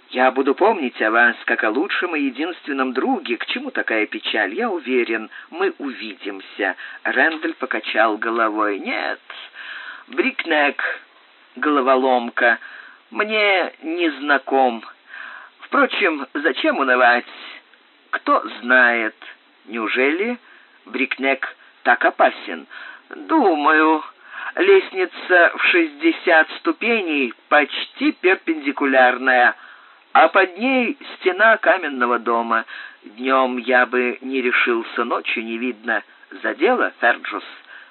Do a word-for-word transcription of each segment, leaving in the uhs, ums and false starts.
Я буду помнить о вас, как о лучшем и единственном друге. К чему такая печаль? Я уверен, мы увидимся». Рэндалл покачал головой. «Нет, Брикнек, головоломка, мне не знаком. Впрочем, зачем унывать? Кто знает, неужели Брикнек так опасен? Думаю, лестница в шестьдесят ступеней почти перпендикулярная, а под ней стена каменного дома. Днем я бы не решился, ночью не видно. За дело, Ферджус?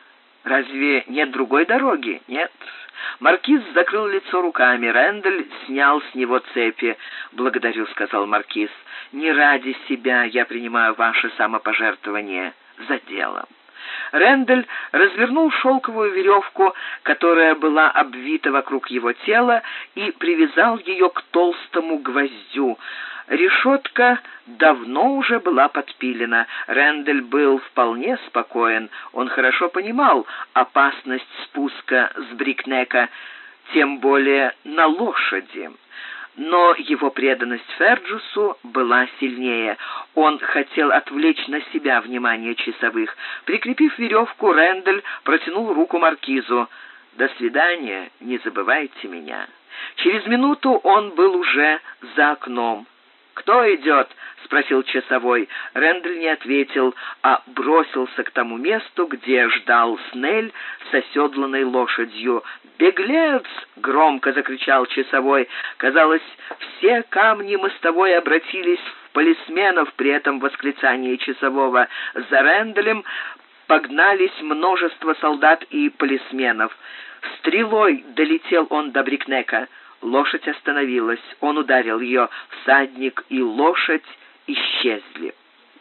Разве нет другой дороги? Нет». Маркиз закрыл лицо руками. Рэндалл снял с него цепи. «Благодарю», — сказал маркиз. «Не ради себя я принимаю ваше самопожертвование. За дело». Рэндалл развернул шелковую веревку, которая была обвита вокруг его тела, и привязал ее к толстому гвоздю. Решетка давно уже была подпилена. Рэндалл был вполне спокоен. Он хорошо понимал опасность спуска с Брикнека, тем более на лошади. Но его преданность Ферджусу была сильнее. Он хотел отвлечь на себя внимание часовых. Прикрепив веревку, Рэндалл протянул руку маркизу. «До свидания, не забывайте меня». Через минуту он был уже за окном. «Кто идет?» — спросил часовой. Рэндалл не ответил, а бросился к тому месту, где ждал Снель с оседланной лошадью. «Беглец!» — громко закричал часовой. Казалось, все камни мостовой обратились в полисменов при этом восклицании часового. За Рэндаллем погнались множество солдат и полисменов. Стрелой долетел он до Брикнека. Лошадь остановилась. Он ударил ее. Всадник и лошадь исчезли.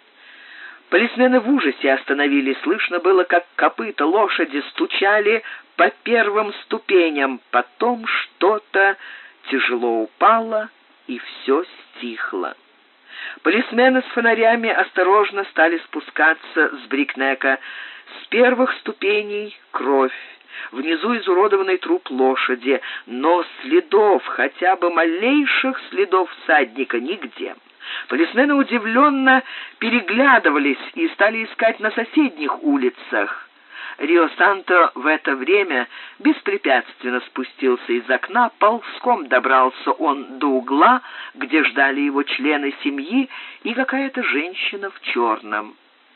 Полисмены в ужасе остановились. Слышно было, как копыта лошади стучали по первым ступеням. Потом что-то тяжело упало, и все стихло. Полисмены с фонарями осторожно стали спускаться с Брикнека. С первых ступеней кровь. Внизу изуродованный труп лошади, но следов, хотя бы малейших следов всадника, нигде. Полисмены удивленно переглядывались и стали искать на соседних улицах. Рио-Санто в это время беспрепятственно спустился из окна, ползком добрался он до угла, где ждали его члены семьи и какая-то женщина в черном.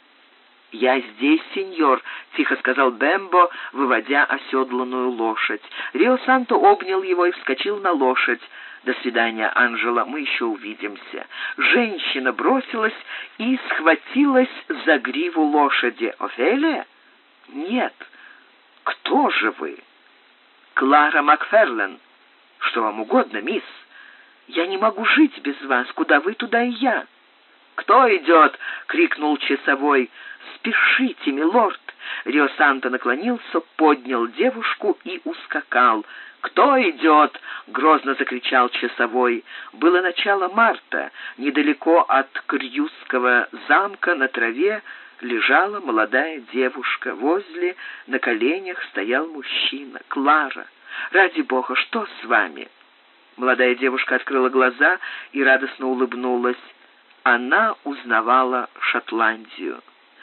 «Я здесь, сеньор», — тихо сказал Бембо, выводя оседланную лошадь. Рио-Санто обнял его и вскочил на лошадь. «До свидания, Анжела, мы еще увидимся». Женщина бросилась и схватилась за гриву лошади. «Офелия?» «Нет». «Кто же вы?» «Клара Макферлен». «Что вам угодно, мисс?» «Я не могу жить без вас. Куда вы, туда и я». «Кто идет?» — крикнул часовой. «Спешите, милорд!» Рио-Санто наклонился, поднял девушку и ускакал. «Кто идет?» — грозно закричал часовой. Было начало марта. Недалеко от Крюсского замка на траве лежала молодая девушка. Возле на коленях стоял мужчина. «Клара! Ради бога, что с вами?» Молодая девушка открыла глаза и радостно улыбнулась. Она узнавала Шотландию.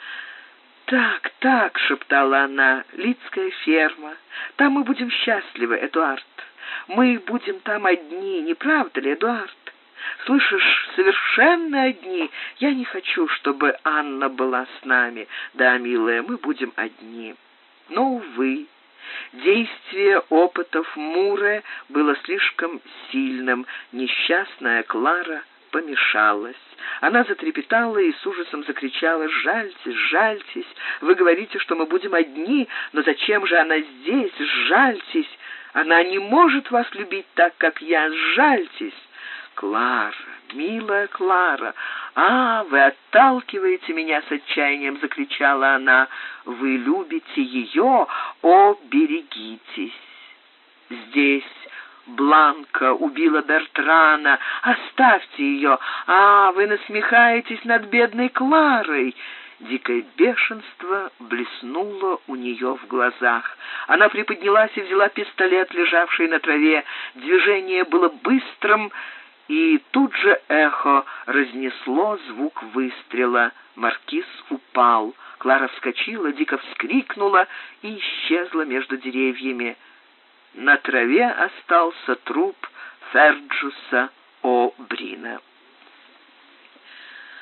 «Так, так», — шептала она, — «Лидская ферма. Там мы будем счастливы, Эдуард. Мы будем там одни, не правда ли, Эдуард? Слышишь, совершенно одни. Я не хочу, чтобы Анна была с нами. Да, милая, мы будем одни». Но, увы, действие опытов Муре было слишком сильным. Несчастная Клара помешалась. Она затрепетала и с ужасом закричала: «Жальтесь, жальтесь! Вы говорите, что мы будем одни, но зачем же она здесь? Жальтесь! Она не может вас любить так, как я! Жальтесь!» «Клара, милая Клара! А, вы отталкиваете меня!» — с отчаянием закричала она. «Вы любите ее? О, берегитесь! Здесь Бланка убила Бертрана. Оставьте ее! А, вы насмехаетесь над бедной Кларой!» Дикое бешенство блеснуло у нее в глазах. Она приподнялась и взяла пистолет, лежавший на траве. Движение было быстрым и тут же эхо разнесло звук выстрела. Маркиз упал. Клара вскочила, дико вскрикнула и исчезла между деревьями. На траве остался труп Ферджуса О'Брина.